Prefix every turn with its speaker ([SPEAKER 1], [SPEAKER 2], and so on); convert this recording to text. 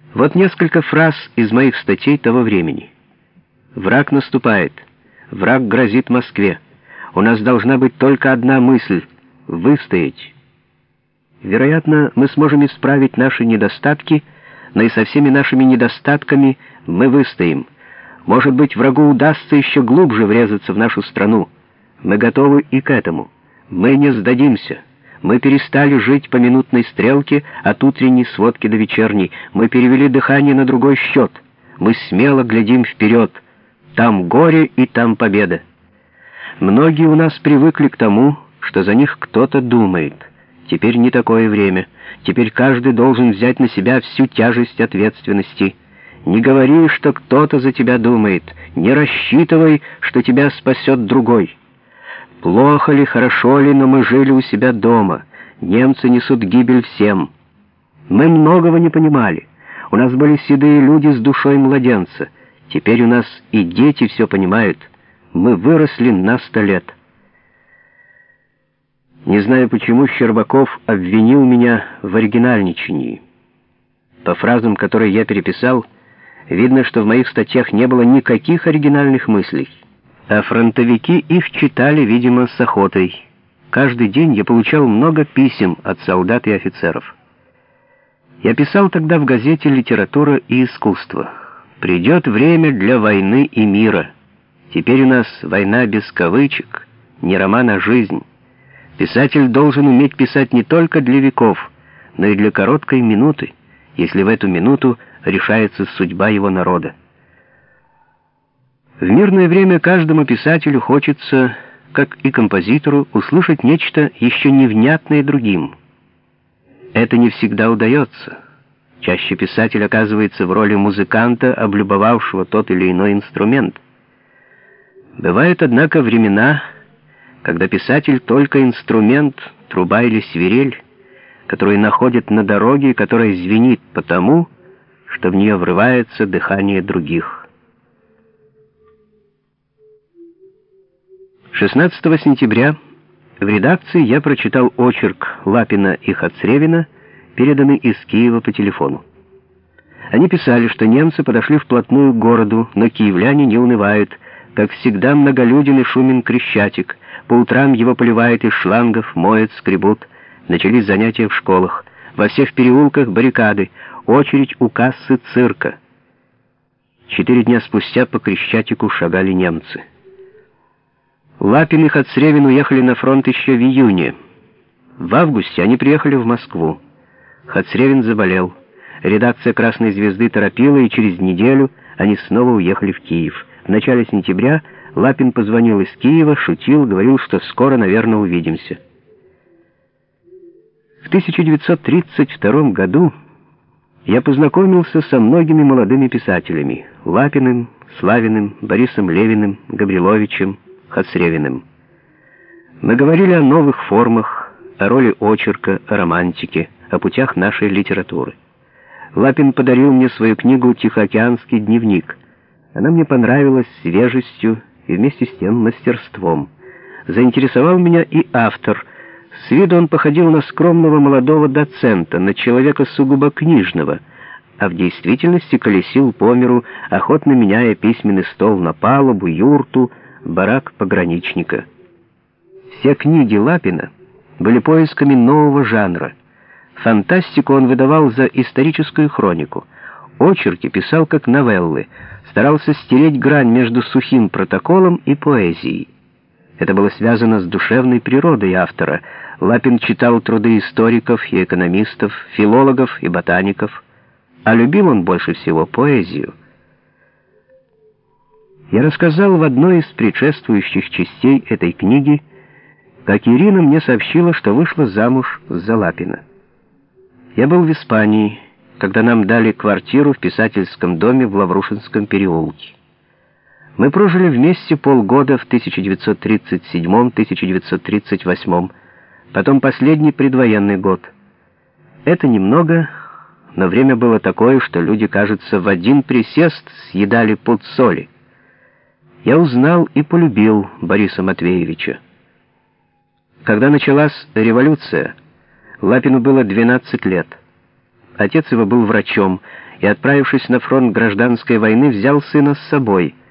[SPEAKER 1] Вот несколько фраз из моих статей того времени. «Враг наступает. Враг грозит Москве. У нас должна быть только одна мысль — выстоять. Вероятно, мы сможем исправить наши недостатки, но и со всеми нашими недостатками мы выстоим. Может быть, врагу удастся еще глубже врезаться в нашу страну. Мы готовы и к этому. Мы не сдадимся. Мы перестали жить по минутной стрелке от утренней сводки до вечерней. Мы перевели дыхание на другой счет. Мы смело глядим вперед. Там горе и там победа. Многие у нас привыкли к тому, что за них кто-то думает. Теперь не такое время. Теперь каждый должен взять на себя всю тяжесть ответственности. Не говори, что кто-то за тебя думает. Не рассчитывай, что тебя спасет другой. Плохо ли, хорошо ли, но мы жили у себя дома. Немцы несут гибель всем. Мы многого не понимали. У нас были седые люди с душой младенца. Теперь у нас и дети все понимают. Мы выросли на 100 лет. Не знаю, почему Щербаков обвинил меня в оригинальничании. По фразам, которые я переписал, видно, что в моих статьях не было никаких оригинальных мыслей. А фронтовики их читали, видимо, с охотой. Каждый день я получал много писем от солдат и офицеров. Я писал тогда в газете «Литература и искусство». «Придет время для войны и мира. Теперь у нас война без кавычек, не роман, а жизнь. Писатель должен уметь писать не только для веков, но и для короткой минуты, если в эту минуту решается судьба его народа». В мирное время каждому писателю хочется, как и композитору, услышать нечто еще невнятное другим. Это не всегда удается. Чаще писатель оказывается в роли музыканта, облюбовавшего тот или иной инструмент. Бывают, однако, времена, когда писатель только инструмент, труба или свирель, которую находят на дороге и которая звенит потому, что в нее врывается дыхание других. 16 сентября в редакции я прочитал очерк Лапина и Хацревина, переданный из Киева по телефону. Они писали, что немцы подошли вплотную к городу, но киевляне не унывают. Как всегда, многолюден и шумен Крещатик. По утрам его поливают из шлангов, моют, скребут. Начались занятия в школах. Во всех переулках баррикады, очередь у кассы цирка. 4 дня спустя по Крещатику шагали немцы. Лапин и Хацревин уехали на фронт еще в июне. В августе они приехали в Москву. Хацревин заболел. Редакция «Красной звезды» торопила, и через неделю они снова уехали в Киев. В начале сентября Лапин позвонил из Киева, шутил, говорил, что скоро, наверное, увидимся. В 1932 году я познакомился со многими молодыми писателями: Лапиным, Славиным, Борисом Левиным, Габриловичем, Хацревиным. Мы говорили о новых формах, о роли очерка, о романтике, о путях нашей литературы. Лапин подарил мне свою книгу «Тихоокеанский дневник». Она мне понравилась свежестью и вместе с тем мастерством. Заинтересовал меня и автор. С виду он походил на скромного молодого доцента, на человека сугубо книжного, а в действительности колесил по миру, охотно меняя письменный стол на палубу, юрту, барак пограничника. Все книги Лапина были поисками нового жанра. Фантастику он выдавал за историческую хронику. Очерки писал как новеллы, старался стереть грань между сухим протоколом и поэзией. Это было связано с душевной природой автора. Лапин читал труды историков и экономистов, филологов и ботаников, а любил он больше всего поэзию. Я рассказал в одной из предшествующих частей этой книги, как Ирина мне сообщила, что вышла замуж за Лапина. Я был в Испании, когда нам дали квартиру в писательском доме в Лаврушинском переулке. Мы прожили вместе полгода в 1937-1938, потом последний предвоенный год. Это немного, но время было такое, что люди, кажется, в один присест съедали пуд соли. Я узнал и полюбил Бориса Матвеевича. Когда началась революция, Лапину было 12 лет. Отец его был врачом, и, отправившись на фронт гражданской войны, взял сына с собой.